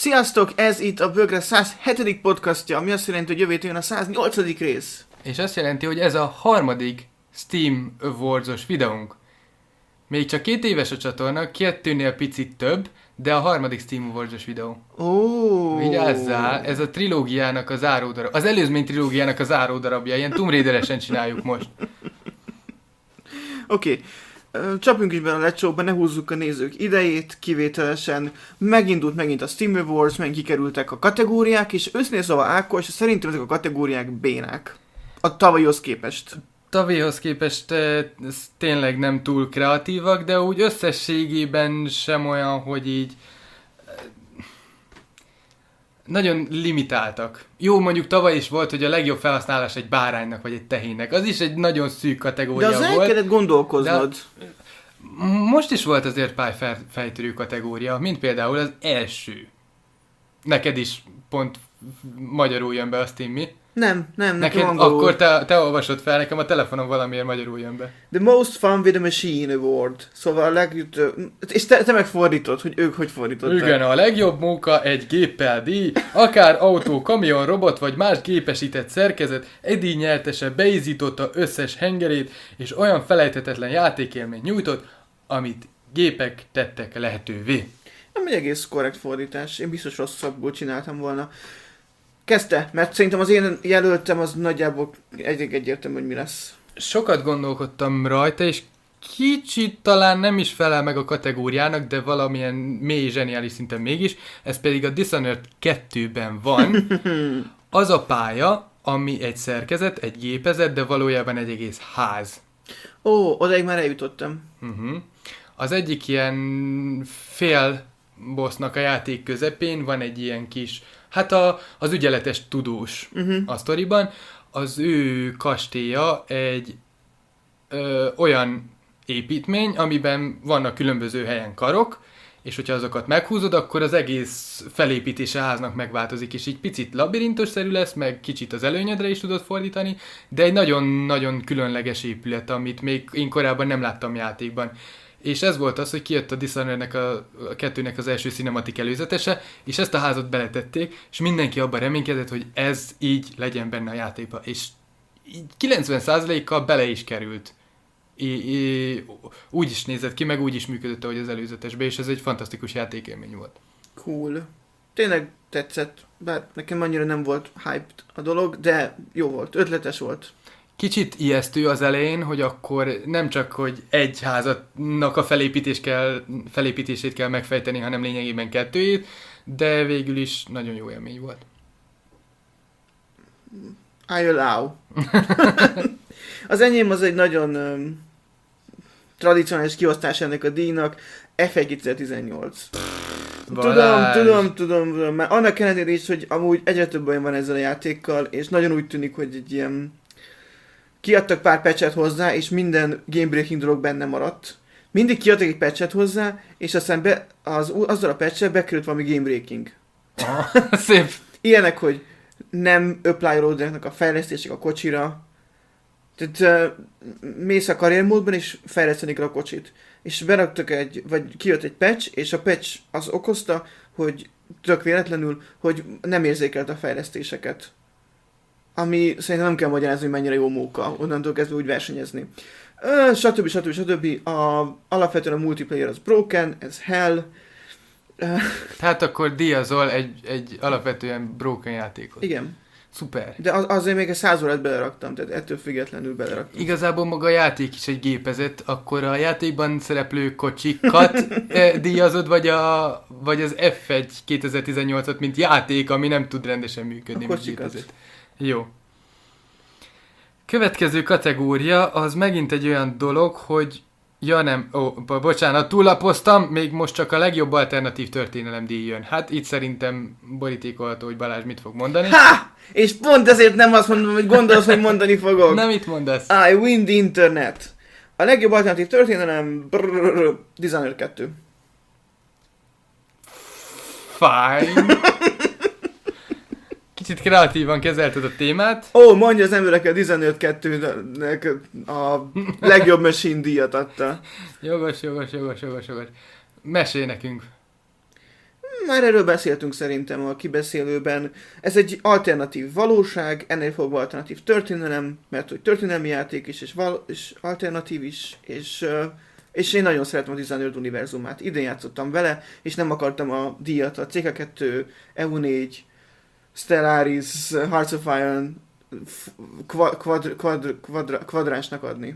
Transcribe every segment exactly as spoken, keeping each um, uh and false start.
Sziasztok, ez itt a Bögre száz hetedik podcastja, ami azt jelenti, hogy jövő héten a száz nyolcadik rész. És azt jelenti, hogy ez a harmadik Steam Awards-os videónk. Még csak két éves a csatorna, kettőnél picit több, de a harmadik Steam Awards-os videó. Ó. Vigyázzál, ez a trilógiának a záródarab, az előzmény trilógiának a záródarabja, ilyen Tomb Raider-esen csináljuk most. Oké. Okay. Csapjunk is bele a lecsóba, ne húzzuk a nézők idejét, kivételesen. Megindult megint a Steam Awards, megint kikerültek a kategóriák, és őszintén szóval Ákos, szerintem ezek a kategóriák bénák. A tavalyhoz képest. Tavalyhoz képest ez tényleg nem túl kreatívak, de úgy összességében sem olyan, hogy így nagyon limitáltak. Jó, mondjuk tavaly is volt, hogy a legjobb felhasználás egy báránynak vagy egy tehénnek. Az is egy nagyon szűk kategória volt. De az volt. el kellett gondolkoznod. Most is volt azért pár fejtörő kategória, mint például az első. Neked is pont magyarul jön be a Steam, mi? Nem, nem, neked angolul. Akkor te, te olvasod fel, nekem a telefonon valamiért magyarul jön be. The Most Fun with a Machine Award. Szóval a legjobb... És te, te megfordítod, hogy ők hogy fordították. Igen, a legjobb munka egy géppel díj, akár autó, kamion, robot vagy más gépesített szerkezet, egy díj nyertese beizította összes hengerét, és olyan felejthetetlen játékélményt nyújtott, amit gépek tettek lehetővé. Nem egy egész korrekt fordítás. Én biztos rosszabbul csináltam volna. Kezdte, mert szerintem az én jelöltem az nagyjából egy egyértelmű, hogy mi lesz. Sokat gondolkodtam rajta, és kicsit talán nem is felel meg a kategóriának, de valamilyen mély zseniális szinten mégis. Ez pedig a Dishonored kettőben van. Az a pálya, ami egy szerkezet, egy gépezet, de valójában egy egész ház. Ó, odaig már eljutottam. Uh-huh. Az egyik ilyen fél bossnak a játék közepén van egy ilyen kis, hát a, az ügyeletes tudós uh-huh. a sztoriban. Az ő kastélya egy ö, olyan építmény, amiben vannak különböző helyen karok, és hogyha azokat meghúzod, akkor az egész felépítése háznak megváltozik, és így picit labirintusszerű lesz, meg kicsit az előnyedre is tudod fordítani, de egy nagyon-nagyon különleges épület, amit még én korábban nem láttam játékban. És ez volt az, hogy kijött a Dishonorednek a, a kettőnek az első cinematik előzetese, és ezt a házat beletették, és mindenki abban reménykedett, hogy ez így legyen benne a játékban. És így kilencven százalékkal bele is került. I, I, úgy is nézett ki, meg úgy is működött, ahogy az előzetesben, és ez egy fantasztikus játékélmény volt. Cool. Tényleg tetszett, bár nekem annyira nem volt hyped a dolog, de jó volt, ötletes volt. Kicsit ijesztő az elején, hogy akkor nem csak, hogy egy házatnak a felépítés kell, felépítését kell megfejteni, hanem lényegében kettőjét, de végül is nagyon jó élmény volt. I allow. Az enyém az egy nagyon um, tradicionális kiosztás ennek a díjnak, ef egy kétezer-tizennyolc. Tudom, tudom, tudom, tudom, már annak ellenére is, hogy amúgy egyre több olyan van ezzel a játékkal, és nagyon úgy tűnik, hogy egy ilyen kiadtak pár patchet hozzá, és minden game-breaking dolog benne maradt. Mindig kiadtak egy patchet hozzá, és aztán be, az, azzal a patchet bekerült valami game-breaking. Ah, szép. Ilyenek, hogy nem uploadolnak a fejlesztések a kocsira. Tehát uh, mész a karriermódban, és fejleszteni kell a kocsit. És beraktak egy, vagy kijött egy patch, és a patch az okozta, hogy tök véletlenül, hogy nem érzékelt a fejlesztéseket. Ami szerintem nem kell magyarázni, hogy mennyire jó móka, onnantól kezdve úgy versenyezni. Ö, stb. stb. stb. A, alapvetően a multiplayer az broken, ez hell. Tehát akkor díjazol egy, egy alapvetően broken játékot. Igen. Szuper. De az, azért még egy száz órát beleraktam, tehát ettől függetlenül beleraktam. Igazából maga a játék is egy gépezet, akkor a játékban szereplő kocsikat eh, díjazod, vagy, a, vagy az ef egy kétezer-tizennyolcat, mint játék, ami nem tud rendesen működni, mint gépezet. Jó. Következő kategória az megint egy olyan dolog, hogy ja nem, ó, bocsánat, túllapoztam, még most csak a legjobb alternatív történelem díj jön. Hát itt szerintem borítékolható, hogy Balázs mit fog mondani. Ha! És pont ezért nem azt mondom, hogy gondolsz, hogy mondani fogok. Nem mit mondasz? I win the internet. A legjobb alternatív történelem brrrr, Dishonored kettő. Fine. Kicsit kreatívan kezelted a témát. Ó, mondja az emberek, a Dishonored kettőnek a legjobb machine díjat adta. Jogos, jogos, jogos, jogos, jogos. Mesélj nekünk. már erről beszéltünk szerintem a kibeszélőben. Ez egy alternatív valóság, ennél fogva alternatív történelem, mert hogy történelmi játék is, és, val- és alternatív is, és, uh, és én nagyon szeretem a Dishonored univerzumát. Idén játszottam vele, és nem akartam a díjat a cé ká kettő, E U négy, Stellaris, Hearts of Iron kvad- kvad- kvad- kvad- kvadránsnak adni.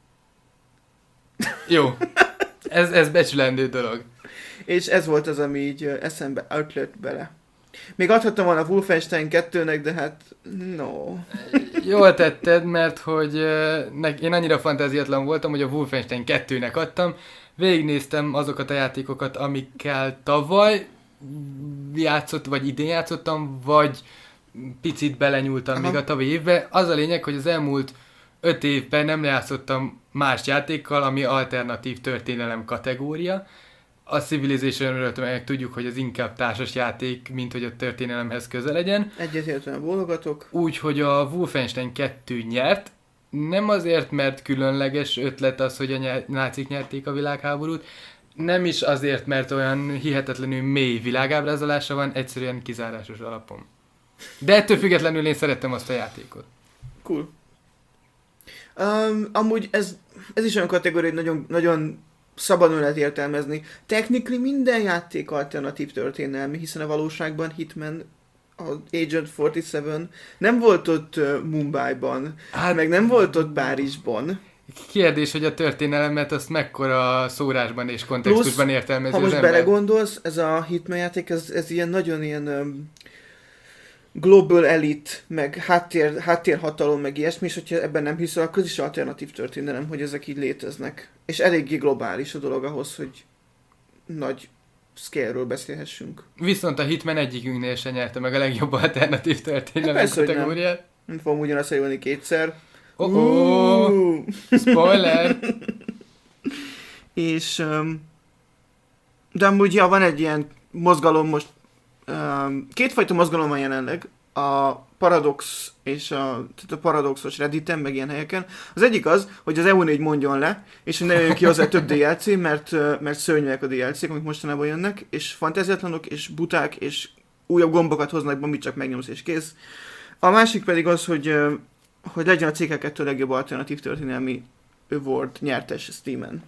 Jó. Ez, ez becsülendő dolog. És ez volt az, ami így eszembe outlett bele. Még adhattam volna Wolfenstein kettőnek, de hát no. Jól tetted, mert hogy uh, én annyira fantáziatlan voltam, hogy a Wolfenstein kettőnek adtam. Végignéztem azokat a játékokat, amikkel tavaly játszott, vagy idén játszottam, vagy picit belenyúltam Aha. még a tavalyi évbe. Az a lényeg, hogy az elmúlt öt évben nem játszottam más játékkal, ami alternatív történelem kategória. A Civilization-ről meg tudjuk, hogy az inkább társas játék, mint hogy a történelemhez közel legyen. Egyetértően bólogatok. Úgyhogy a Wolfenstein kettő nyert. Nem azért, mert különleges ötlet az, hogy a ny- nácik nyerték a világháborút, nem is azért, mert olyan hihetetlenül mély világábrázolása van, egyszerűen kizárásos alapon. De ettől függetlenül én szerettem azt a játékot. Cool. Um, amúgy ez, ez is olyan kategória, hogy nagyon, nagyon szabadon lehet értelmezni. Technically minden játék alternatív történelmi, hiszen a valóságban Hitman, az Agent negyvenhét nem volt ott uh, Mumbaiban, hát, meg nem volt ott Párizsban. Kérdés, hogy a történelmet azt mekkora szórásban és kontextusban Plusz, értelmezi ha az most ember. belegondolsz, ez a Hitman játék, ez, ez ilyen nagyon ilyen um, global elite, meg háttér, háttérhatalom, meg ilyesmi, és hogyha ebben nem hiszel, akkor ez is alternatív történelem, hogy ezek így léteznek. És eléggé globális a dolog ahhoz, hogy nagy scale-ről beszélhessünk. Viszont a Hitman egyikünknél se nyerte meg a legjobb alternatív történelem Persze, hogy kategóriát. Nem. nem fogom ugyanazt eljöni kétszer. Oh-oh! Uh! Spoiler! És um, de amúgy, ja, van egy ilyen mozgalom most, um, kétfajta mozgalom van jelenleg, a Paradox és a, tehát a Paradoxos Redditen, meg ilyen helyeken. Az egyik az, hogy az E U négy mondjon le, és hogy ne jöjjön ki hozzá több dé el cé, mert, mert szörnyűek a dé el cék, amik mostanában jönnek, és fantáziatlanok, és buták, és újabb gombokat hoznak be, amit csak megnyomsz és kész. A másik pedig az, hogy, hogy legyen a cé ká kettő legjobb alternatív történelmi award nyertes Steamen.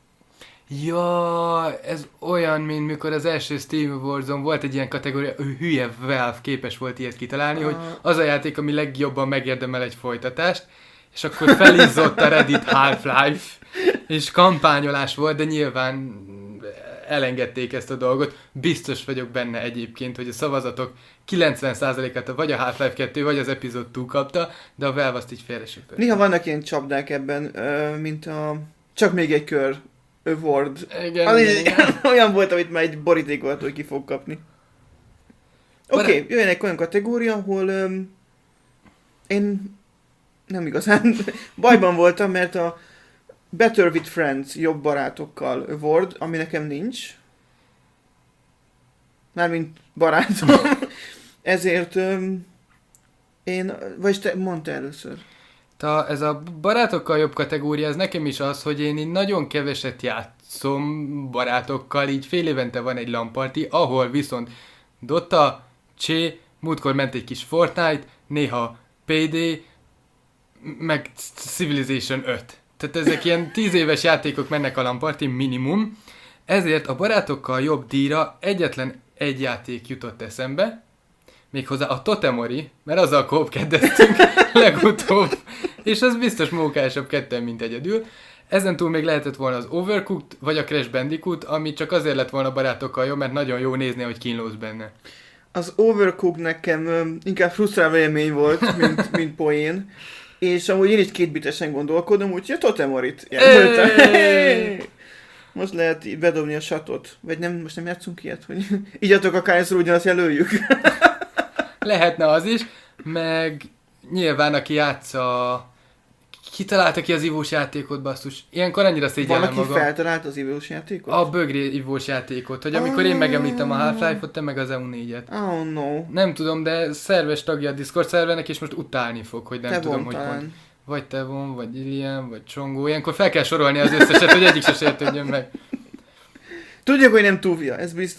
Ja, ez olyan, mint mikor az első Steam Awards-on volt egy ilyen kategória, ő hülye Valve képes volt ilyet kitalálni, uh. hogy az a játék, ami legjobban megérdemel egy folytatást, és akkor felizzott a Reddit Half-Life, és kampányolás volt, de nyilván elengedték ezt a dolgot. Biztos vagyok benne egyébként, hogy a szavazatok kilencven százalékát vagy a Half-Life kettő, vagy az Episode kettő kapta, de a Valve azt így félresöpött. Néha vannak ilyen csapdák ebben, mint a csak még egy kör award. Igen, az igen, is, igen. olyan volt, amit már egy borítékolt, hogy ki fog kapni. Oké, okay, jöjjön egy olyan kategória, ahol um, én nem igazán bajban voltam, mert a Better with Friends, jobb barátokkal award, ami nekem nincs. Mármint barátom. Ezért um, én, vagy te mondta először. Ta, ez a barátokkal jobb kategória, ez nekem is az, hogy én így nagyon keveset játszom barátokkal, így fél évente van egy LAN-party, ahol viszont Dota, Csé, múltkor ment egy kis Fortnite, néha pé dé, meg Civilization öt. Tehát ezek ilyen tíz éves játékok mennek a LAN-party minimum, ezért a barátokkal jobb díjra egyetlen egy játék jutott eszembe, méghozzá a Totemori, mert azzal kópkedeztünk legutóbb, és az biztos mókásabb ketten, mint egyedül. Ezen túl még lehetett volna az Overcooked, vagy a Crash Bandicoot, ami csak azért lett volna barátokkal jó, mert nagyon jó nézni, hogy kínlódsz benne. Az Overcooked nekem um, inkább frusztráló élmény volt, mint, mint poén, és amúgy én is kétbitesen gondolkodom, úgyhogy a Totemorit jelöltem. Hey! Most lehet így bedobni a satot. Vagy nem, most nem játszunk ilyet, hogy így adtok a kájszor ugyanazt jelöljük. Lehetne az is, meg nyilván aki játsza... Ki találta ki az ivós játékot, basszus? Ilyenkor annyira szégyellem magam. Van, aki feltalált az ivós játékot? A bögré ivós játékot, hogy amikor én megemlítem a Half-Life-ot, te meg az E U négyet. Oh no. Nem tudom, de szerves tagja a Discord szervernek, és most utálni fog, hogy nem te tudom, hogy talán. pont. Vagy Tevon, vagy Ilian, vagy Csongó. Ilyenkor fel kell sorolni az összeset, hogy egyik se sértődjön meg. Tudjuk, hogy nem túlja, ez biztos.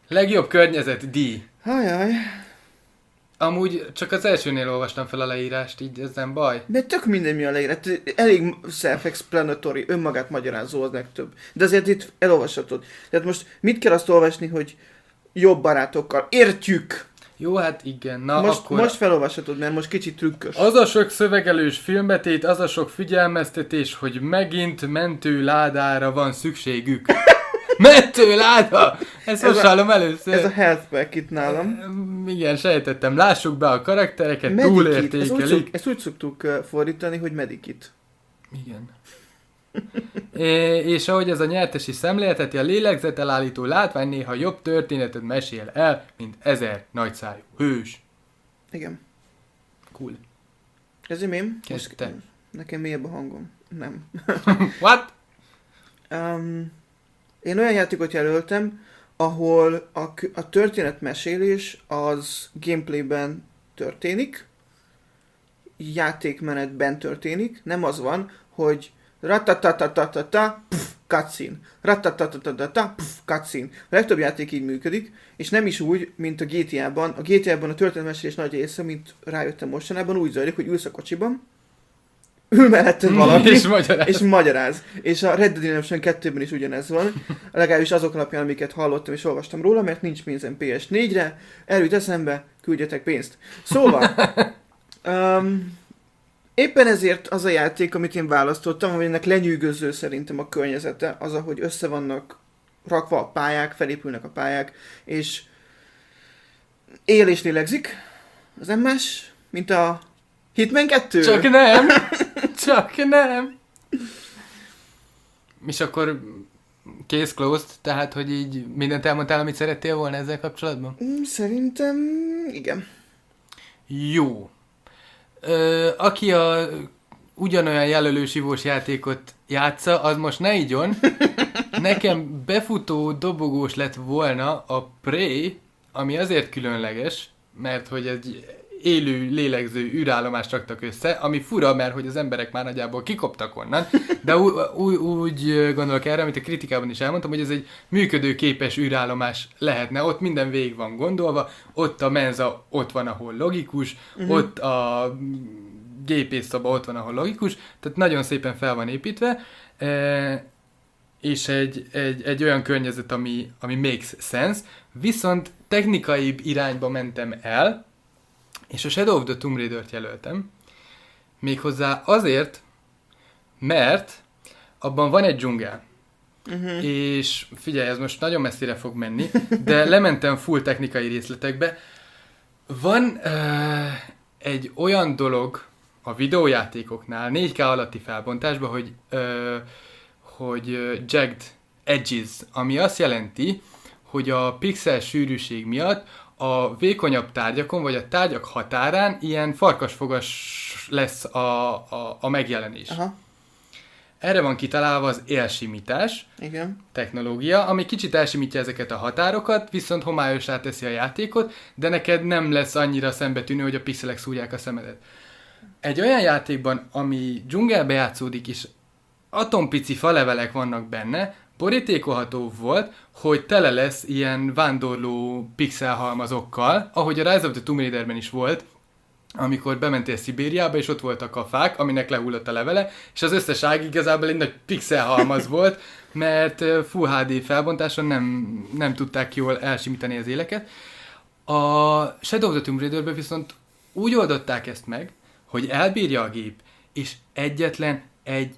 Legjobb környezet díj. Hajaj. Amúgy csak az elsőnél olvastam fel a leírást, így ez nem baj. De tök minden mi a leírat. Elég self-explanatory, önmagát magyarázó az legtöbb. De azért itt elolvashatod. Tehát most mit kell azt olvasni, hogy jobb barátokkal. Értjük! Jó, hát igen. Na, most, akkor... most felolvashatod, mert most kicsit trükkös. Az a sok szövegelős filmbetét, az a sok figyelmeztetés, hogy megint mentőládára van szükségük. Mentőláda! Ezt most hallom először. Ez a health pack itt nálam. Igen, sejtettem. Lássuk be a karaktereket, Medikit. túlértékelik. Ezt úgy, szok, ezt úgy szoktuk fordítani, hogy medikit. Igen. É, és ahogy ez a nyertesi szemlélteti, a lélegzetelállító látvány néha jobb történetet mesél el, mint ezer nagyszájú hős. Igen. Cool. Ez én? Kezdte. Nekem mélyebb a hangom. Nem. What? Um, én olyan játékot jelöltem, ahol a, a történetmesélés az gameplayben történik, játékmenetben történik, nem az van, hogy ratatatatata, pff, cutscene, ratatatatata, pff, cutscene. A legtöbb játék így működik, és nem is úgy, mint a gé té á-ban. A gé té á-ban a történetmesélés nagy része, mint rájöttem mostanában, úgy zajlik, hogy ülsz a kocsiban, ül melletted valaki, és magyaráz. és magyaráz. És a Red Dead Redemption kettőben is ugyanez van. Legalábbis azok alapján, amiket hallottam és olvastam róla, mert nincs pénzem pé es négyre, elült eszembe, küldjetek pénzt. Szóval, um, éppen ezért az a játék, amit én választottam, aminek lenyűgöző szerintem a környezete, az, ahogy össze vannak rakva a pályák, felépülnek a pályák, és él és lélegzik. Az nem más, mint a Hitman kettő. Csak nem! Csak nem! És akkor case closed, tehát, hogy így mindent elmondtál, amit szerettél volna ezzel kapcsolatban? Szerintem igen. Jó. Ö, aki a ugyanolyan jelölős ivós játékot játsza, az most ne igyon. Nekem befutó dobogós lett volna a Prey, ami azért különleges, mert hogy egy élő, lélegző űrállomást raktak össze, ami fura, mert hogy az emberek már nagyjából kikoptak onnan, de ú- ú- úgy gondolok erre, amit a kritikában is elmondtam, hogy ez egy működőképes űrállomás lehetne, ott minden végig van gondolva, ott a menza ott van, ahol logikus, uh-huh. ott a gépészszoba ott van, ahol logikus, tehát nagyon szépen fel van építve, e- és egy, egy, egy olyan környezet, ami, ami makes sense, viszont technikai irányba mentem el, és a Shadow of the Tomb Raider-t jelöltem, méghozzá azért, mert abban van egy dzsungel. Uh-huh. És figyelj, ez most nagyon messzire fog menni, de lementem full technikai részletekbe. Van uh, egy olyan dolog a videójátékoknál, négy ká alatti felbontásban, hogy, uh, hogy uh, jagged edges, ami azt jelenti, hogy a pixel sűrűség miatt a vékonyabb tárgyakon, vagy a tárgyak határán ilyen farkasfogas lesz a, a, a megjelenés. Aha. Erre van kitalálva az élsimítás Igen. technológia, ami kicsit elsimítja ezeket a határokat, viszont homályossá teszi a játékot, de neked nem lesz annyira szembetűnő, hogy a pixelek szúrják a szemedet. Egy olyan játékban, ami dzsungelbe játszódik, és atompici falevelek vannak benne, borítékolható volt, hogy tele lesz ilyen vándorló pixelhalmazokkal, ahogy a Rise of the Tomb Raiderben is volt, amikor bementél Szibériába, és ott voltak a fák, aminek lehullott a levele, és az összes ág igazából egy nagy pixelhalmaz volt, mert Full há dé felbontáson nem, nem tudták jól elsimítani az éleket. A Shadow of the Tomb Raiderben viszont úgy oldották ezt meg, hogy elbírja a gép, és egyetlen egy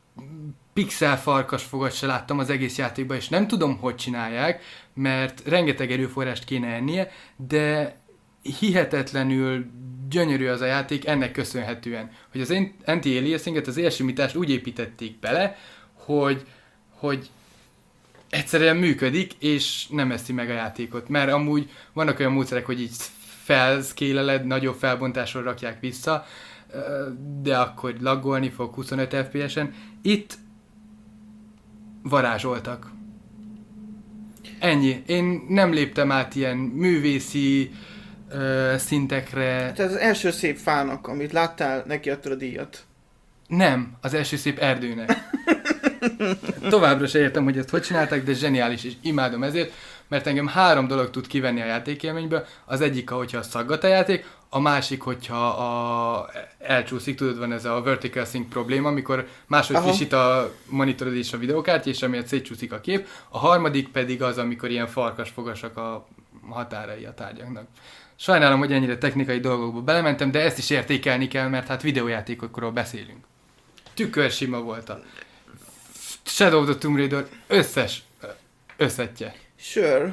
pixel farkasfogat se láttam az egész játékban, és nem tudom, hogy csinálják, mert rengeteg erőforrást kéne ennie, de hihetetlenül gyönyörű az a játék ennek köszönhetően, hogy az anti-aliasinget, az élsimítást úgy építették bele, hogy, hogy egyszerűen működik, és nem eszi meg a játékot, mert amúgy vannak olyan módszerek, hogy így felszkéleled, nagyobb felbontásról rakják vissza, de akkor laggolni fog huszonöt ef pé es-en. Itt varázsoltak. Ennyi. Én nem léptem át ilyen művészi ö, szintekre. Tehát az első szép fának, amit láttál, neki adtad a díjat. Nem, az első szép erdőnek. Továbbra se értem, hogy ezt hogy csinálták, de zseniális, és imádom ezért. mert engem három dolog tud kivenni a játékélményből. Az egyik, hogyha szaggat a játék, a másik, hogyha a elcsúszik, tudod, van ez a vertical sync probléma, amikor máshogy Aha. frissít a monitorod és a videókártya, és emiatt szétcsúszik a kép. A harmadik pedig az, amikor ilyen farkasfogasak a határai a tárgyaknak. Sajnálom, hogy ennyire technikai dolgokba belementem, de ezt is értékelni kell, mert hát videójátékokról beszélünk. Tükör sima volt a Shadow of the Tomb Raider összes összetje. Sure.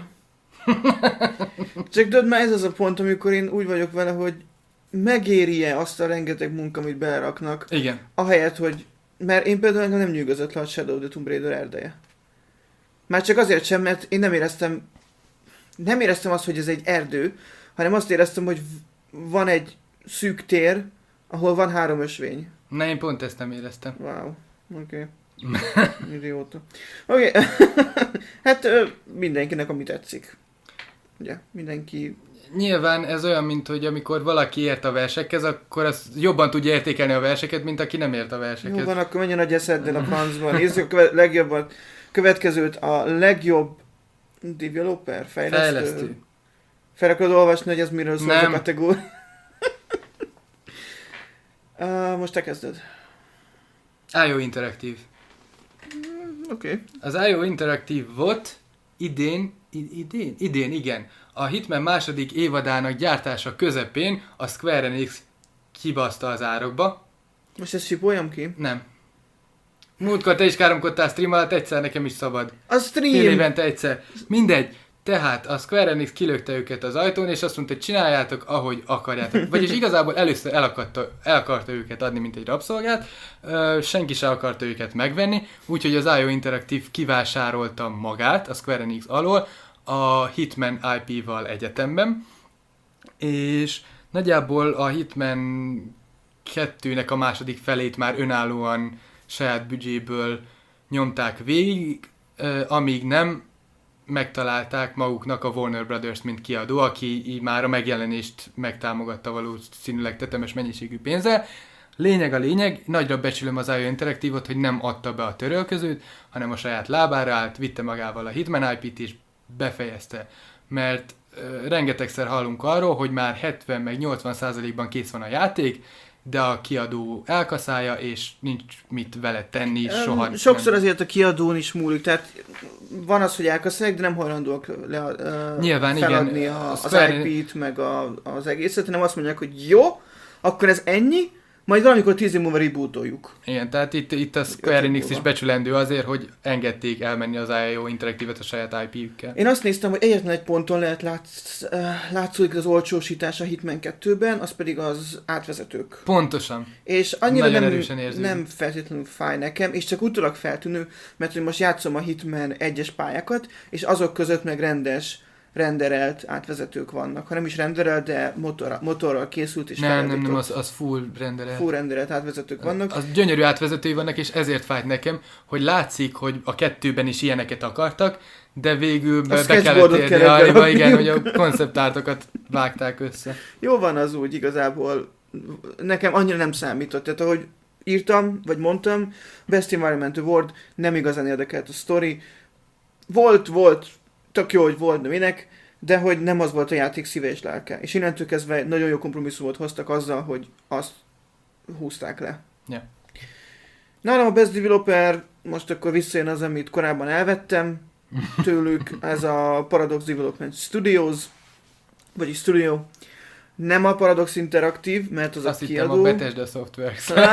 Csak tudod, már ez az a pont, amikor én úgy vagyok vele, hogy megéri-e azt a rengeteg munka, amit beleraknak, Igen. ahelyett, hogy... Mert én például engem nem nyűgözött le a Shadow of the Tomb Raider erdeje. Már csak azért sem, mert én nem éreztem... Nem éreztem azt, hogy ez egy erdő, hanem azt éreztem, hogy van egy szűk tér, ahol van három ösvény. Na, én pont ezt nem éreztem. Wow. Oké. Okay. Idióta. Oké. Okay. Hát ö, mindenkinek, ami tetszik. Ugye, mindenki... Nyilván ez olyan, mint hogy amikor valaki ért a versekhez, akkor az jobban tudja értékelni a verseket, mint aki nem ért a versekhez. Jó van, akkor menjen a gyeszeddel a francba. Nézzük a követ, legjobban, következőt, a legjobb developer, fejlesztő. Fejlesztő. Fel akarod olvasni, hogy ez miről szól Nem. a kategória? uh, most te kezded. i o Interactive. Oké. Okay. Az i o Interactive volt idén, id- idén, idén, igen. A Hitman második évadának gyártása közepén a Square Enix kibaszta az árokba. Most ezt sipoljam ki? Nem. Múltkor te is káromkodtál stream alatt, egyszer nekem is szabad. A stream! Fél évente egyszer. Mindegy. Tehát a Square Enix kilökte őket az ajtón, és azt mondta, hogy csináljátok, ahogy akarjátok. Vagyis igazából először el akarta, el akarta őket adni, mint egy rabszolgát, Ö, senki sem akarta őket megvenni, úgyhogy az i o Interactive kivásárolta magát a Square Enix alól a Hitman i pé-val egyetemben, és nagyjából a Hitman kettőnek a második felét már önállóan saját büdzséből nyomták végig, ö, amíg nem megtalálták maguknak a Warner Brothers, mint kiadó, aki így már a megjelenést megtámogatta valószínűleg tetemes mennyiségű pénzzel. Lényeg a lényeg, nagyra becsülöm az i o Interactive-ot, hogy nem adta be a törölközőt, hanem a saját lábára állt, vitte magával a Hitman i pét és befejezte. Mert uh, rengetegszer hallunk arról, hogy már hetven meg nyolcvan százalékban kész van a játék, de a kiadó elkaszálja, és nincs mit vele tenni, soha. Sokszor nem. azért a kiadón is múlik, tehát van az, hogy elkaszálják, de nem hajlandóak le, uh, Nyilván, feladni igen. a, az Square... i pét, meg a, az egészet, hanem azt mondják, hogy jó, akkor ez ennyi, majd valamikor tíz év múlva rebootoljuk. Igen, tehát itt, itt a Square Enix is becsülendő azért, hogy engedték elmenni az i o Interactive-et a saját i pé-jükkel. Én azt néztem, hogy egyetlen egy ponton lehet látsz, uh, látszódik az olcsósítás a Hitman kettőben, az pedig az átvezetők. Pontosan. És annyira Nagyon nem, erősen érződik. nem feltétlenül fáj nekem, és csak utólag feltűnő, mert hogy most játszom a Hitman egyes pályákat, és azok között meg rendes, renderelt átvezetők vannak. Ha nem is renderelt, de motor, motorral készült és Nem, nem, nem, az, az full renderelt. full renderelt átvezetők vannak. Az gyönyörű átvezetői vannak, és ezért fájt nekem, hogy látszik, hogy a kettőben is ilyeneket akartak, de végül be, be kellett érni kellett arra, igen, hogy berakniuk. a konceptártokat vágták össze. Jó van az úgy igazából. Nekem annyira nem számított. Tehát ahogy írtam, vagy mondtam, Best Environment Award, nem igazán érdekelt a sztori. Volt, volt, tök jó, hogy volt, de minek, de hogy nem az volt a játék szíve és lelke. És innentől kezdve nagyon jó kompromisszumot hoztak azzal, hogy azt húzták le. Ja. Nálam a Best Developer, most akkor visszajön az, amit korábban elvettem tőlük, ez a Paradox Development Studios, vagyis Studio. Nem a Paradox Interactive, mert az Azt a hittem kiadó. a Bethesda Softworks. uh,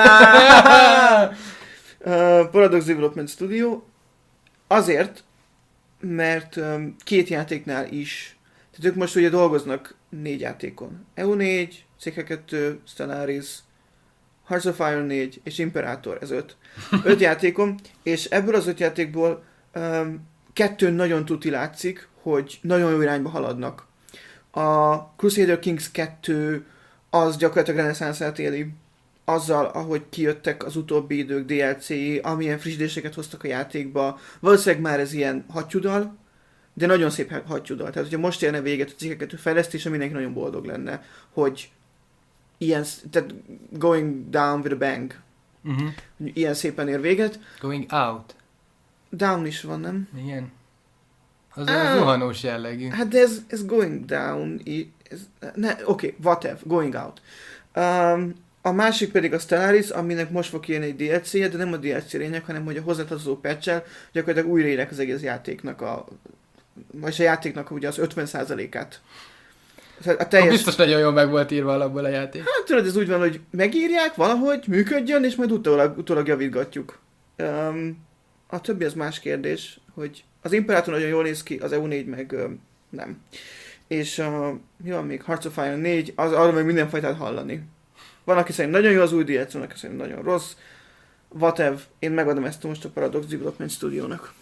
Paradox Development Studio. Azért, mert um, két játéknál is, tehát ők most ugye dolgoznak négy játékon. E u négy, Széke kettő, Stellaris, Hearts of Iron négy és Imperator, ez öt. Öt játékon, és ebből az öt játékból um, kettőn nagyon tuti látszik, hogy nagyon jó irányba haladnak. A Crusader Kings kettő az gyakorlatilag reneszánszát éli, azzal, ahogy kijöttek az utóbbi idők dé el cé-i, amilyen frissítéseket hoztak a játékba. Valószínűleg már ez ilyen hattyúdal, de nagyon szép hattyúdal. Tehát, hogyha most érne véget a Széke kettő fejlesztése, mindenki nagyon boldog lenne, hogy ilyen, tehát going down with a bang. Uh-huh. Ilyen szépen ér véget. Going out. Down is van, nem? Igen. Az ah, zuhanós jellegű. Hát de ez, ez going down, ez, ne, oké, okay, whatever, going out. Um, a másik pedig a Stellaris, aminek most fog kijönni egy dé el cé-je, de nem a dé el cé lényeg, hanem hogy a hozzátartozó patch-el gyakorlatilag újraírják az egész játéknak a, vagy a játéknak ugye az ötven százalékát. A teljes... ha biztos nagyon jól meg volt írva alapból a játék. Hát tudod, ez úgy van, hogy megírják valahogy, működjön, és majd utólag, utólag javítgatjuk. Um, a többi az más kérdés, hogy az Imperator nagyon jól néz ki, az e u négy meg um, nem. És uh, mi van még? Hearts of Iron négy, az, arra meg mindenfajtát hallani. Van, aki szerint nagyon jó az új dé el cé, van, aki szerint nagyon rossz. Whatever, én megadom ezt most a Paradox Development Studio-nak.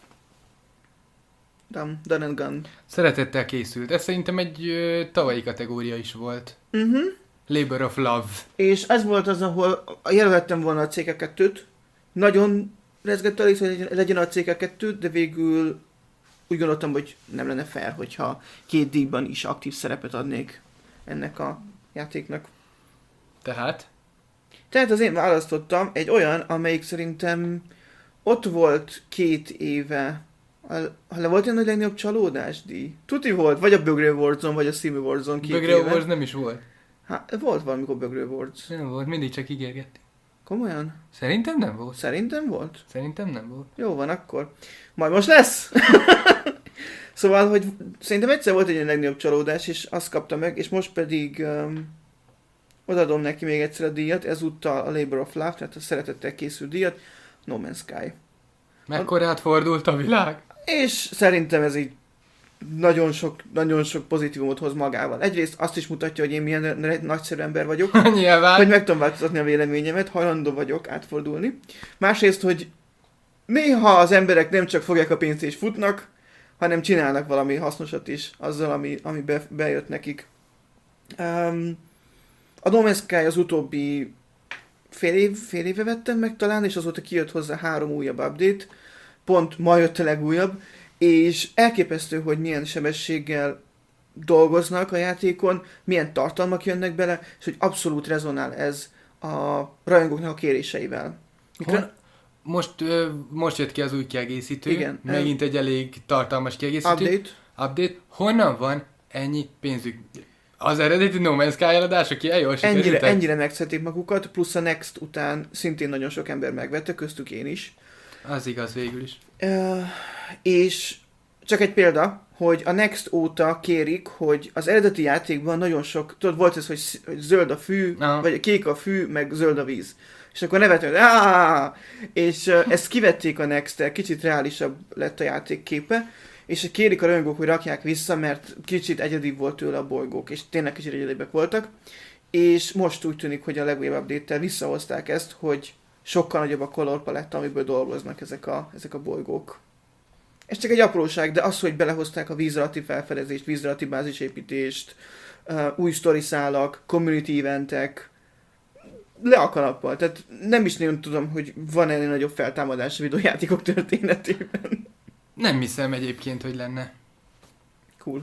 Done, done and gone. Szeretettel készült. Ez szerintem egy ö, tavalyi kategória is volt. Uh-huh. Labor of Love. És ez volt az, ahol jelölhettem volna a cé ká kettőt. Nagyon rezgett a rész, hogy legyen a cé ká kettő, de végül úgy gondoltam, hogy nem lenne fair, hogyha két díjban is aktív szerepet adnék ennek a játéknak. Tehát? Tehát az én választottam egy olyan, amelyik szerintem ott volt két éve. Ha le volt egy nagy legnagyobb csalódás díj? Tuti volt, vagy a Bögrő Warzone, vagy a Simi Warzone két Bögrő éve. Warzone nem is volt. Hát volt valamikor Bögrő Warzone. Nem volt, mindig csak ígérgettük. Komolyan? Szerintem nem volt. Szerintem volt? Szerintem nem volt. Jó van, akkor. Majd most lesz! Szóval, hogy szerintem egyszer volt egy legnagyobb csalódás, és azt kapta meg, és most pedig um, odaadom neki még egyszer a díjat, ezúttal a Labor of Love, tehát a szeretettel készült díjat, No Man's Sky. Mekkorát fordult a világ? És szerintem ez így nagyon sok, nagyon sok pozitívumot hoz magával. Egyrészt azt is mutatja, hogy én milyen nagyszerű ember vagyok, Nyilván. hogy meg tudom változtatni a véleményemet, hajlandó vagyok átfordulni. Másrészt, hogy néha az emberek nem csak fogják a pénzt és futnak, hanem csinálnak valami hasznosat is azzal, ami, ami be, bejött nekik. Um, a No Man's Sky az utóbbi fél, év, fél éve vettem meg talán, és azóta kijött hozzá három újabb update, pont ma jött a legújabb, és elképesztő, hogy milyen sebességgel dolgoznak a játékon, milyen tartalmak jönnek bele, és hogy abszolút rezonál ez a rajongóknak a kéréseivel. Hon, most, ö, most jött ki az új kiegészítő, igen, megint egy elég tartalmas kiegészítő. Update. Update. Honnan van ennyi pénzük? Az eredeti No Man's Sky eladások ilyen jól sikerültek? Ennyire, ennyire megszedték magukat, plusz a Next után szintén nagyon sok ember megvette, köztük én is. Az igaz végül is. Uh, és csak egy példa, hogy a Next óta kérik, hogy az eredeti játékban nagyon sok, tudod, volt ez, hogy zöld a fű, aha, vagy kék a fű, meg zöld a víz. És akkor nevettem, hogy áááá! És uh, ezt kivették a Next-tel, kicsit reálisabb lett a játék képe, és kérik a rajongók, hogy rakják vissza, mert kicsit egyedibb volt tőle a bolygók, és tényleg kicsit egyedibbek voltak. És most úgy tűnik, hogy a legújabb update-tel visszahozták ezt, hogy sokkal nagyobb a color paletta, amiből dolgoznak ezek a, ezek a bolygók. Ez csak egy apróság, de az, hogy belehozták a víz alatti felfedezést, víz alatti bázisépítést, uh, új sztoriszálak, community eventek, le a kalappal. Tehát nem is nagyon tudom, hogy van ennél nagyobb feltámadás a videójátékok történetében. Nem hiszem egyébként, hogy lenne. Cool.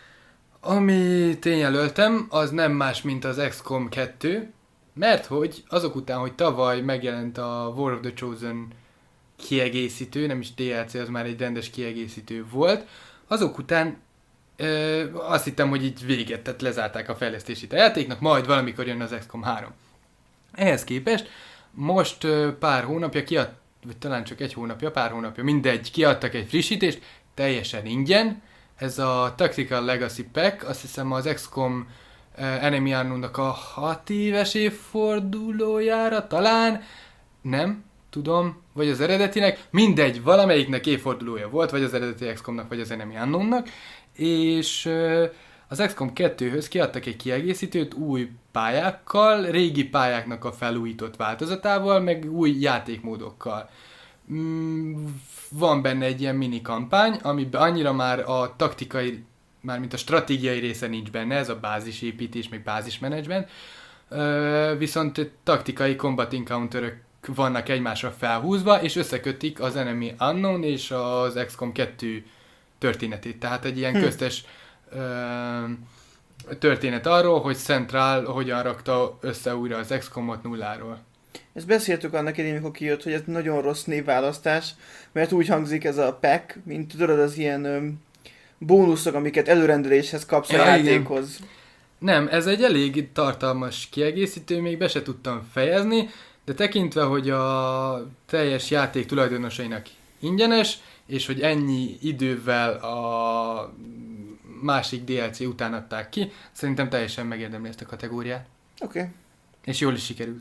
Amit én jelöltem, az nem más, mint az iksz kom kettő, mert hogy azok után, hogy tavaly megjelent a War of the Chosen kiegészítő, nem is dé el cé, az már egy rendes kiegészítő volt, azok után ö, azt hittem, hogy így véget, tehát lezárták a fejlesztését a játéknak, majd valamikor jön az iksz kom három. Ehhez képest most ö, pár hónapja kiad, vagy talán csak egy hónapja, pár hónapja, mindegy, kiadtak egy frissítést, teljesen ingyen, ez a Tactical Legacy Pack, azt hiszem az iksz kom uh, Enemy Unknown-nak a hat éves évfordulójára, talán, nem, tudom, vagy az eredetinek, mindegy, valamelyiknek évfordulója volt, vagy az eredeti iksz komnak, vagy az Enemy Unknown-nak, és uh, az iksz kom kettőhöz kiadtak egy kiegészítőt új pályákkal, régi pályáknak a felújított változatával, meg új játékmódokkal. Mm, van benne egy ilyen mini kampány, amiben annyira már a taktikai, mármint a stratégiai része nincs benne, ez a bázisépítés, meg bázismenedzsment, viszont taktikai combat encounterök vannak egymásra felhúzva, és összekötik az Enemy Unknown és az iksz kom kettő történetét. Tehát egy ilyen hm. köztes történet arról, hogy Central hogyan rakta össze újra az iksz komot nulláról. Ezt beszéltük annak idején, amikor kijött, hogy ez nagyon rossz névválasztás, mert úgy hangzik ez a pack, mint tudod, az ilyen öm, bónuszok, amiket előrendeléshez kapsz a Ja, játékhoz. igen. Nem, ez egy elég tartalmas kiegészítő, még be se tudtam fejezni, de tekintve, hogy a teljes játék tulajdonosainak ingyenes, és hogy ennyi idővel a másik dé el cé után adták ki, szerintem teljesen megérdemli ezt a kategóriát. Oké. Okay. És jól is sikerült.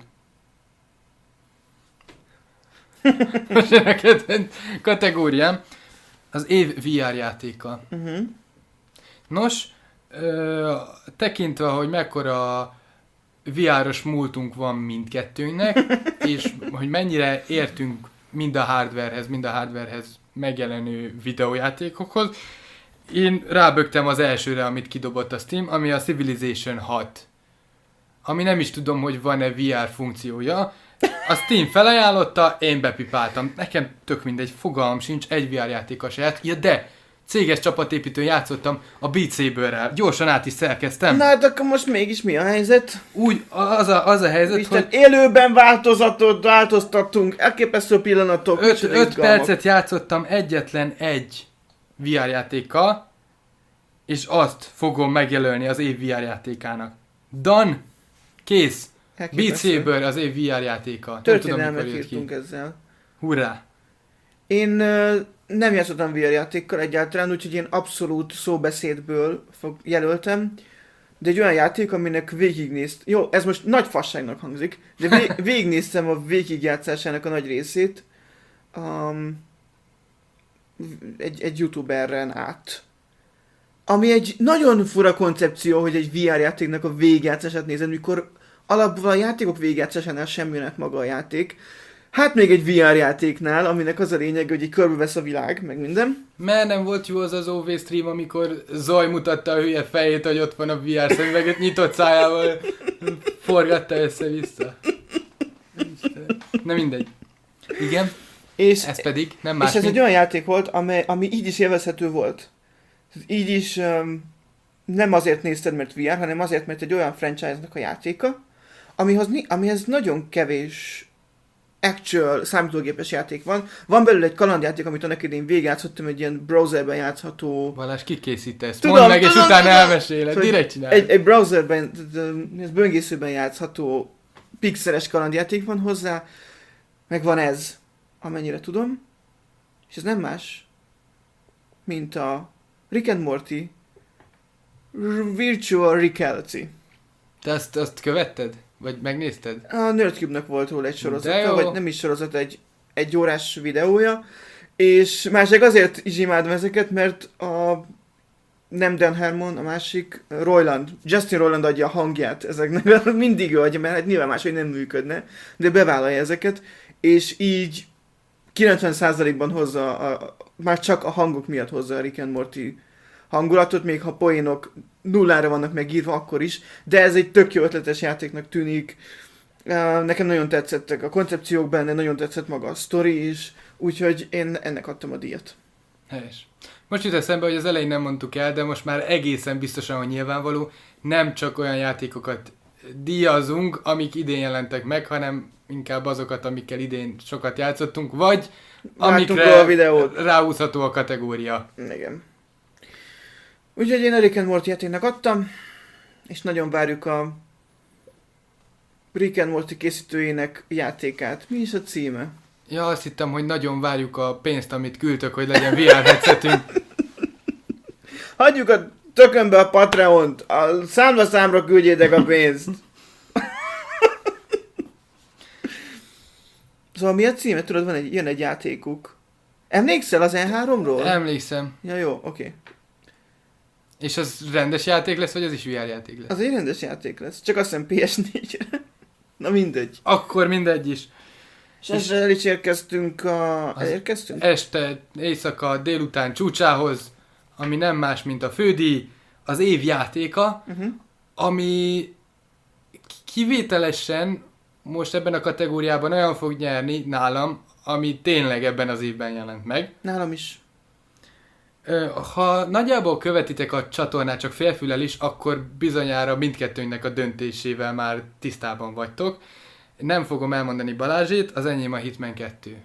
Most jön a kedvenc kategóriám, az év vé er játéka. Uh-huh. Nos, ö, tekintve, hogy mekkora vé er-os múltunk van mindkettőnknek, és hogy mennyire értünk mind a hardwarehez, mind a hardwarehez megjelenő videójátékokhoz, én rábögtem az elsőre, amit kidobott a Steam, ami a Civilization hat. Ami nem is tudom, hogy van-e vé er funkciója. A Steam felajánlotta, én bepipáltam. Nekem tök mindegy, fogalmam sincs, egy vé er játéka se ját. Ja, de céges csapatépítőn játszottam a Beat Saberrel. Gyorsan át is szerkeztem. Na hát akkor most mégis mi a helyzet? Úgy, az a, az a helyzet, Isten, hogy élőben változatot változtattunk, elképesztő pillanatok. öt percet játszottam egyetlen egy vé er játékkal, és azt fogom megjelölni az év vé er játékának. Done, kész. Beat Saber az év vé er játéka. Történelmet írtunk ezzel. Hurrá! Én uh, nem játszottam vé er játékkal egyáltalán, úgyhogy én abszolút szóbeszédből fog, jelöltem. De egy olyan játék, aminek végignézt... Jó, ez most nagy fasságnak hangzik, de vé- végignéztem a végigjátszásának a nagy részét um, egy, egy youtuberen át. Ami egy nagyon fura koncepció, hogy egy vé er játéknak a végigjátszását nézed, mikor alapból a játékok végigjátszásánál sem jön át maga a játék. Hát még egy vé er játéknál, aminek az a lényeg, hogy így körbevesz a világ, meg minden. Mert nem volt jó az az ó vé stream, amikor Zaj mutatta a hülye fejét, hogy ott van a vé er szemüveget, nyitott szájával forgatta össze-vissza. Nem mindegy. Igen, És, ez pedig nem más, és ez mint... egy olyan játék volt, ami, ami így is élvezhető volt. Így is um, nem azért nézted, mert vé er, hanem azért, mert egy olyan franchise-nak a játéka, amihoz, amihez nagyon kevés actual számítógépes játék van. Van belőle egy kalandjáték, amit annak idén végigjátszottam, egy ilyen browserben játszható... Balázs, ki készíte ezt? Tudom, Mondd meg, és tudom, utána tudom. elmeséled. Szóval Direkt csinálj. Egy, egy browserben, ez böngészőben játszható pixeles kalandjáték van hozzá, meg van ez, amennyire tudom. És ez nem más, mint a Rick and Morty Virtual Reality. Te azt, azt követted? Vagy megnézted? A Nerdcube-nak volt róla egy sorozata, jó. vagy nem is sorozat, egy, egy órás videója, és másik azért is imádom ezeket, mert a nem Dan Harmon, a másik Roiland, Justin Roiland adja a hangját ezeknek, mindig ő adja, mert hát nyilván máshogy nem működne, de bevállalja ezeket, és így kilencven százalékban hozza, a, a, már csak a hangok miatt hozza a Rick and Morty hangulatot, még ha poénok nullára vannak megírva, akkor is, de ez egy tök jó ötletes játéknak tűnik. Nekem nagyon tetszettek a koncepciók benne, nagyon tetszett maga a sztori is, úgyhogy én ennek adtam a díjat. Helyes. Most jut eszembe, hogy az elején nem mondtuk el, de most már egészen biztosan, hogy nyilvánvaló, nem csak olyan játékokat díjazunk, amik idén jelentek meg, hanem inkább azokat, amikkel idén sokat játszottunk, vagy amikre a videót. ráhúzható a kategória. Igen. Úgyhogy én a Rick and Morty játéknak adtam, és nagyon várjuk a Rick and Morty készítőjének játékát. Mi is a címe? Ja, azt hittem, hogy nagyon várjuk a pénzt, amit küldtök, hogy legyen vé er headsetünk. Hagyjuk a tökönbe a Patreont, a számlaszámra küldjétek a pénzt. Szóval mi a címe? Tudod, van egy, jön egy játékuk. Emlékszel az E háromról? Emlékszem. Ja, jó, oké. Okay. És az rendes játék lesz, vagy az is vé er játék lesz? Az egy rendes játék lesz, csak azt hiszem pé es négyre. Na mindegy. Akkor mindegy is. És ezzel el is érkeztünk a... Elérkeztünk? Este, éjszaka, délután csúcsához, ami nem más, mint a fődíj, az év játéka, uh-huh. ami kivételesen most ebben a kategóriában olyan fog nyerni nálam, ami tényleg ebben az évben jelent meg. Nálam is. Ha nagyjából követitek a csatornát csak félfüllel is, akkor bizonyára mindkettőnknek a döntésével már tisztában vagytok. Nem fogom elmondani Balázsét, az enyém a Hitman kettő.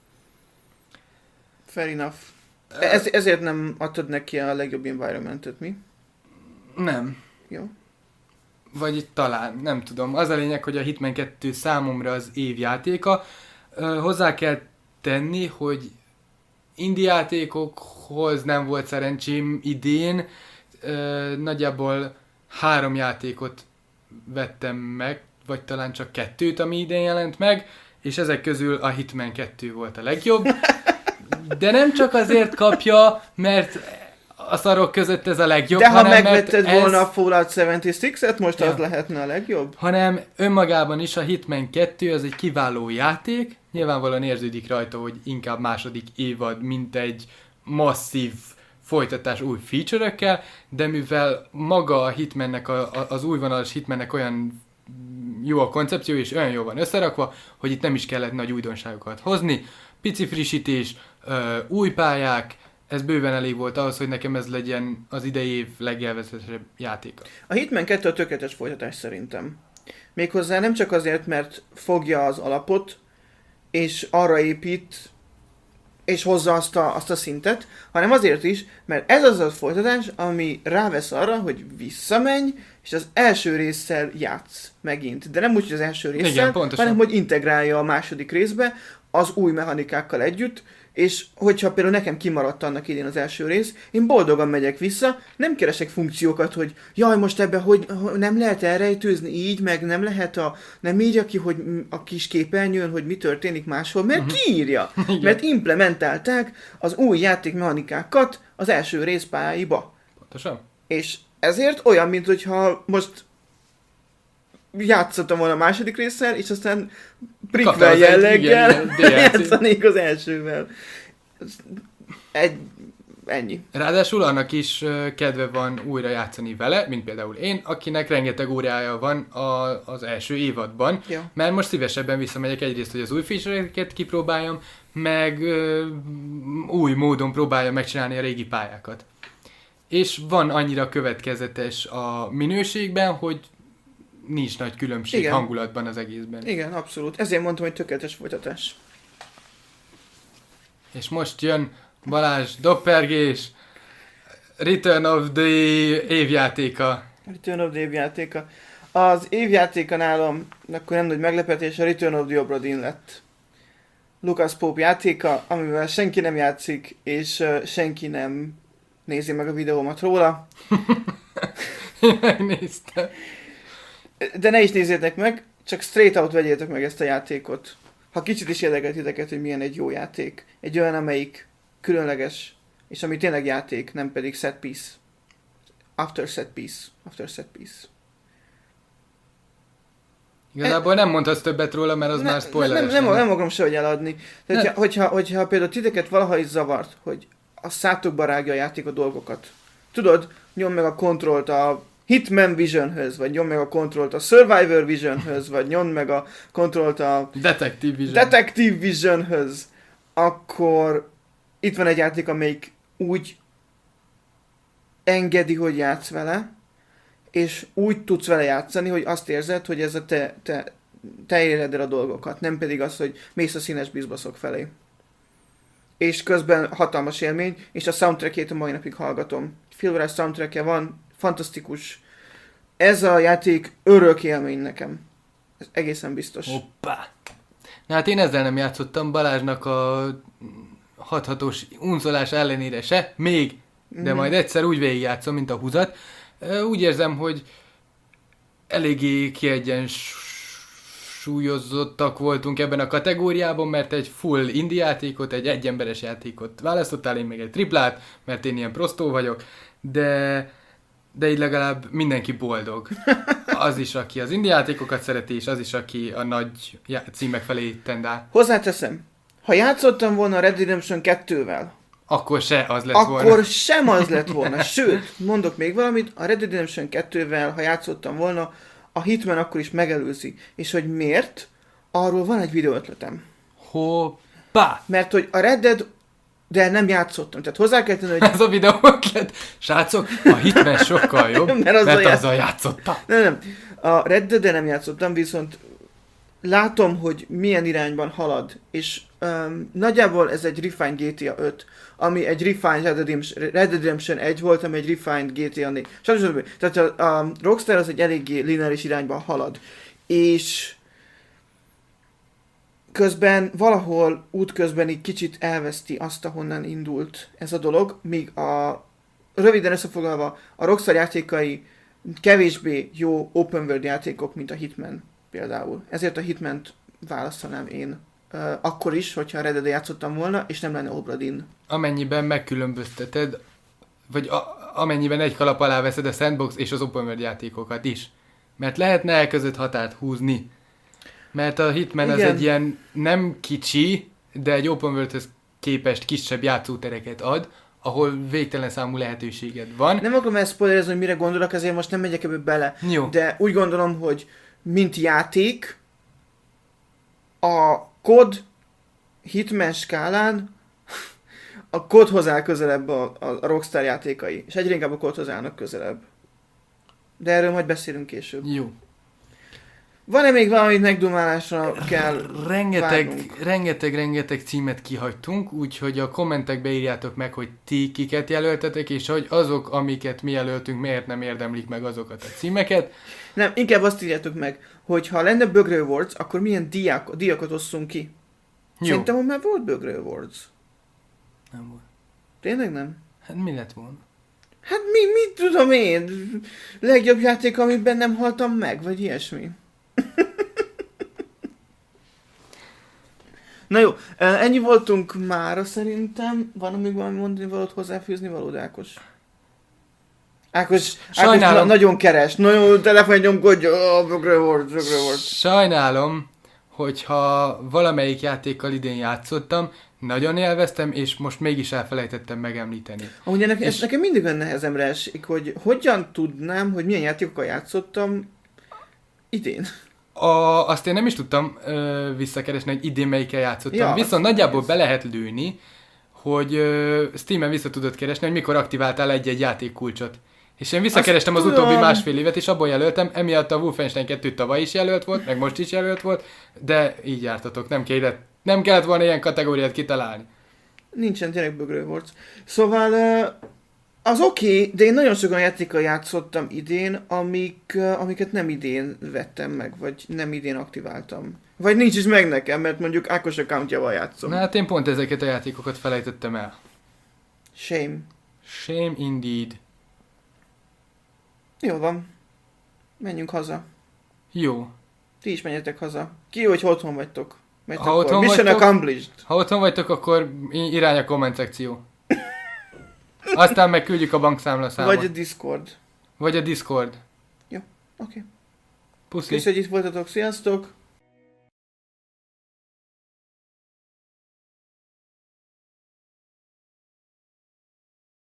Fair enough. Ez, ezért nem adtad neki a legjobb environmentet, mi? Nem. Jó. Vagy itt talán, nem tudom. Az a lényeg, hogy a Hitman kettő számomra az év játéka. Hozzá kell tenni, hogy indie játékokhoz nem volt szerencsém idén. Nagyjából három játékot vettem meg, vagy talán csak kettőt, ami idén jelent meg, és ezek közül a Hitman kettő volt a legjobb. De nem csak azért kapja, mert a szarok között ez a legjobb, de ha hanem megvetted ez... volna a Fallout hetvenhatot, most ja. az lehetne a legjobb? Hanem önmagában is a Hitman kettő az egy kiváló játék, nyilvánvalóan érződik rajta, hogy inkább második évad, mint egy masszív folytatás új feature-ökkel, de mivel maga a Hitmannek, a, a, az újvonalas Hitmannek olyan jó a koncepció, és olyan jó van összerakva, hogy itt nem is kellett nagy újdonságokat hozni. Pici frissítés, új pályák, ez bőven elég volt ahhoz, hogy nekem ez legyen az idei év legélvezetesebb játéka. A Hitman kettő a tökéletes folytatás szerintem. Méghozzá nem csak azért, mert fogja az alapot, és arra épít, és hozza azt a, azt a szintet, hanem azért is, mert ez az a folytatás, ami rávesz arra, hogy visszamenj, és az első résszel játsz megint. De nem úgy, hogy az első résszel, igen, hanem hogy integrálja a második részbe az új mechanikákkal együtt, és hogyha például nekem kimaradt annak idén az első rész, én boldogan megyek vissza, nem keresek funkciókat, hogy jaj, most ebben hogy, nem lehet elrejtőzni így, meg nem lehet a, nem így, aki, hogy a kis képernyőn, hogy mi történik máshol, mert uh-huh. kiírja, mert implementálták az új játékmechanikákat az első rész pályáiba. Pontosan. És ezért olyan, mint hogyha most játszottam volna a második résszel, és aztán prequel jelleggel játszanék az elsővel. Egy, ennyi. Ráadásul annak is kedve van újra játszani vele, mint például én, akinek rengeteg órája van a, az első évadban, ja. Mert most szívesebben visszamegyek egyrészt, hogy az új feature-eket kipróbáljam, meg ö, új módon próbálja megcsinálni a régi pályákat. És van annyira következetes a minőségben, hogy nincs nagy különbség igen. hangulatban az egészben. Igen, abszolút. Ezért mondtam, hogy tökéletes folytatás. És most jön Balázs doppergés, Return of the évjátéka. Return of the évjátéka. Az évjátéka nálam, akkor nem nagy meglepetés, a Return of the Obra Dinn lett. Lucas Pope játéka, amivel senki nem játszik, és uh, senki nem nézi meg a videómat róla. Én megnéztem. De ne is nézzétek meg, csak straight out vegyétek meg ezt a játékot. Ha kicsit is érdekel titeket, hogy milyen egy jó játék. Egy olyan, amelyik különleges, és ami tényleg játék, nem pedig set piece. After set piece. After set piece. Igazából nem mondhatsz többet róla, mert az ne, már spoileres. Nem, nem, nem, nem akarom sehogy eladni. De hogyha, hogyha, hogyha például titeket valaha is zavart, hogy a szátokba rágja a játék a dolgokat. Tudod, nyom meg a kontrollt a Hitman Visionhöz, vagy nyom meg a kontrollt a Survivor Visionhöz, vagy nyom meg a kontrollt a Detective Vision. Detective Visionhöz, akkor itt van egy játék, amelyik úgy engedi, hogy játsz vele, és úgy tudsz vele játszani, hogy azt érzed, hogy ez a te, te, te éred el a dolgokat, nem pedig az, hogy mész a színes bizbaszok felé. És közben hatalmas élmény, és a soundtrackjét a mai napig hallgatom. Filmres soundtrackje van, fantasztikus. Ez a játék örök élmény nekem. Ez egészen biztos. Hoppá! Na hát én ezzel nem játszottam, Balázsnak a hathatós unszolás ellenére se, még, de mm-hmm. majd egyszer úgy végigjátszom, mint a húzat. Úgy érzem, hogy eléggé kiegyensúlyozottak voltunk ebben a kategóriában, mert egy full indie játékot, egy egyemberes játékot választottál, én még egy triplát, mert én ilyen prostó vagyok, de, de így legalább mindenki boldog. Az is, aki az indie játékokat szereti, és az is, aki a nagy címek felé tendál. Hozzáteszem, ha játszottam volna a Red Dead Redemption kettővel, akkor se az lett akkor volna. Akkor sem az lett volna. Sőt, mondok még valamit, a Red Dead Redemption kettővel, ha játszottam volna, a Hitman akkor is megelőzi. És hogy miért? Arról van egy videó ötletem. Hoppá! Mert hogy a Red Dead, de nem játszottam. Tehát hozzá kell tenni, hogy... Ez a videó ötlet. Srácok, a Hitman sokkal jobb, mert, az mert azzal játszottam. Nem, nem. A Red Dead-de nem játszottam, viszont látom, hogy milyen irányban halad, és um, nagyjából ez egy Refined gé té á öt, ami egy Refined Red Redemption, Red Redemption egy volt, ami egy Refined gé té á négy. Stb. Tehát a, a Rockstar az egy eléggé lineáris irányban halad. És közben valahol útközben így kicsit elveszti azt, ahonnan indult ez a dolog, míg a röviden összefoglalva a Rockstar játékai kevésbé jó open world játékok, mint a Hitman például. Ezért a Hitmant választanám én uh, akkor is, hogyha a Red Dead játszottam volna, és nem lenne Obra Dinn. Amennyiben megkülönbözteted, vagy a, amennyiben egy kalap alá veszed a sandbox és az open world játékokat is. Mert lehetne el között határt húzni. Mert a Hitman igen. az egy ilyen nem kicsi, de egy open worldhöz képest kisebb játszótereket ad, ahol végtelen számú lehetőséged van. Nem akarom ezt spoilerezni, hogy mire gondolok, ezért most nem megyek ebbe bele. Jó. De úgy gondolom, hogy mint játék, a kod Hitman skálán a kodhoz áll közelebb a, a Rockstar játékai, és egyre inkább a kodhoz állnak közelebb. De erről majd beszélünk később. Jó. Van-e még valamit megdumálásra kell rengeteg, rengeteg, rengeteg címet kihagytunk, úgyhogy a kommentekbe írjátok meg, hogy ti kiket jelöltetek, és hogy azok, amiket mi jelöltünk, miért nem érdemlik meg azokat a címeket. Nem, inkább azt írjátok meg, hogy ha lenne Bögrő Awards, akkor milyen díjak, díjakat osszunk ki. Jó. Szerintem, hogy már volt Bögrő Awards. Nem volt. Tényleg nem? Hát mi lett volna? Hát mi, mit tudom én? Legjobb játék, amiben nem haltam meg, vagy ilyesmi. Na jó, ennyi voltunk mára szerintem. Van még valami mondani valót, hozzáfűzni valód, Ákos? Ákos, Ákos nagyon keres, nagyon telefon nyomkodja, bögrő volt, bögrő volt. Sajnálom, hogyha valamelyik játékkal idén játszottam, nagyon élveztem, és most mégis elfelejtettem megemlíteni. Ahogy nekem, és... nekem mindig olyan nehezemre esik, hogy hogyan tudnám, hogy milyen játékokkal játszottam idén. A, azt én nem is tudtam ö, visszakeresni, hogy idén melyikkel játszottam. Ja, viszont nagyjából be lehet lőni, hogy ö, Steamen vissza tudod keresni, hogy mikor aktiváltál egy-egy játékkulcsot. És én visszakerestem azt az tudom. utóbbi másfél évet, és abból jelöltem, emiatt a Wolfenstein kettő tavaly is jelölt volt, meg most is jelölt volt, de így jártatok, nem kellett, nem kellett volna ilyen kategóriát kitalálni. Nincsen tényleg bögrő volt. Szóval az oké, okay, de én nagyon sok olyan játékkal játszottam idén, amik, amiket nem idén vettem meg, vagy nem idén aktiváltam. Vagy nincs is meg nekem, mert mondjuk Ákos accountjával játszom. Na hát én pont ezeket a játékokat felejtettem el. Shame. Shame indeed. Jó van. Menjünk haza. Jó. Ti is menjetek haza. Ki jó, hogy otthon vagytok. Mert ha akkor otthon mission vagytok, accomplished. Ha otthon vagytok, akkor irány a komment szekció. Aztán megküldjük a bankszámlaszámot. Vagy a Discord. Vagy a Discord. Jó, oké. Okay. Puszi. Köszönjük, hogy itt voltatok. Sziasztok!